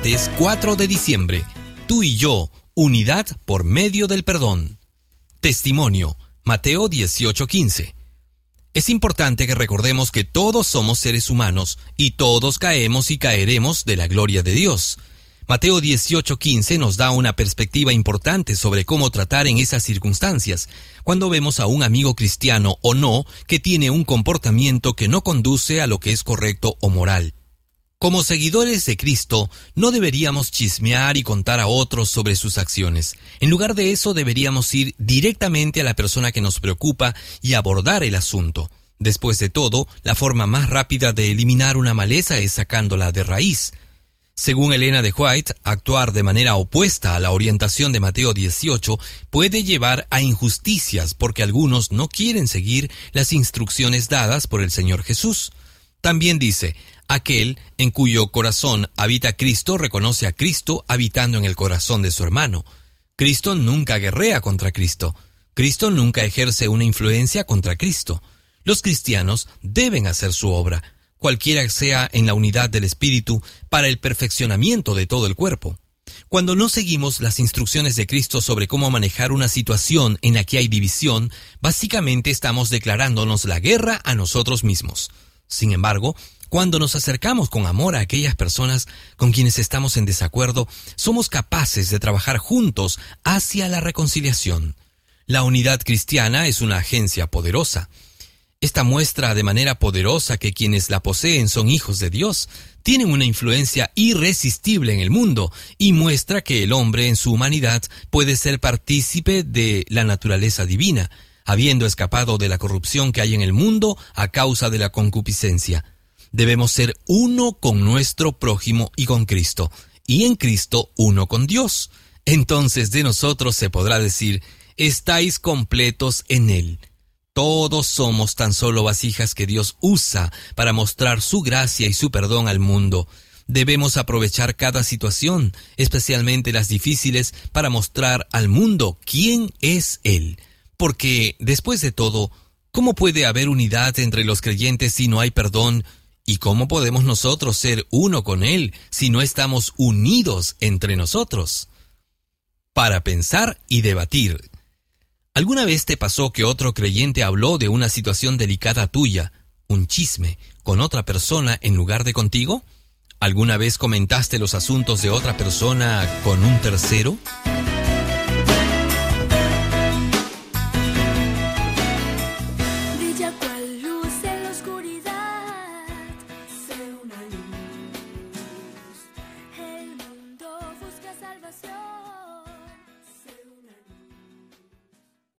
martes 4 de diciembre. Tú y yo, unidad por medio del perdón. Testimonio, Mateo 18:15. Es importante que recordemos que todos somos seres humanos y todos caemos y caeremos de la gloria de Dios. Mateo 18:15 nos da una perspectiva importante sobre cómo tratar en esas circunstancias, cuando vemos a un amigo cristiano o no que tiene un comportamiento que no conduce a lo que es correcto o moral. Como seguidores de Cristo, no deberíamos chismear y contar a otros sobre sus acciones. En lugar de eso, deberíamos ir directamente a la persona que nos preocupa y abordar el asunto. Después de todo, la forma más rápida de eliminar una maleza es sacándola de raíz. Según Elena de White, actuar de manera opuesta a la orientación de Mateo 18 puede llevar a injusticias porque algunos no quieren seguir las instrucciones dadas por el Señor Jesús. También dice, aquel en cuyo corazón habita Cristo reconoce a Cristo habitando en el corazón de su hermano. Cristo nunca guerrea contra Cristo. Cristo nunca ejerce una influencia contra Cristo. Los cristianos deben hacer su obra, cualquiera sea en la unidad del Espíritu, para el perfeccionamiento de todo el cuerpo. Cuando no seguimos las instrucciones de Cristo sobre cómo manejar una situación en la que hay división, básicamente estamos declarándonos la guerra a nosotros mismos. Sin embargo, cuando nos acercamos con amor a aquellas personas con quienes estamos en desacuerdo, somos capaces de trabajar juntos hacia la reconciliación. La unidad cristiana es una agencia poderosa. Esta muestra de manera poderosa que quienes la poseen son hijos de Dios, tienen una influencia irresistible en el mundo y muestra que el hombre en su humanidad puede ser partícipe de la naturaleza divina, habiendo escapado de la corrupción que hay en el mundo a causa de la concupiscencia. Debemos ser uno con nuestro prójimo y con Cristo, y en Cristo uno con Dios. Entonces de nosotros se podrá decir, estáis completos en Él. Todos somos tan solo vasijas que Dios usa para mostrar su gracia y su perdón al mundo. Debemos aprovechar cada situación, especialmente las difíciles, para mostrar al mundo quién es Él. Porque, después de todo, ¿cómo puede haber unidad entre los creyentes si no hay perdón? ¿Y cómo podemos nosotros ser uno con Él si no estamos unidos entre nosotros? Para pensar y debatir. ¿Alguna vez te pasó que otro creyente habló de una situación delicada tuya, un chisme, con otra persona en lugar de contigo? ¿Alguna vez comentaste los asuntos de otra persona con un tercero?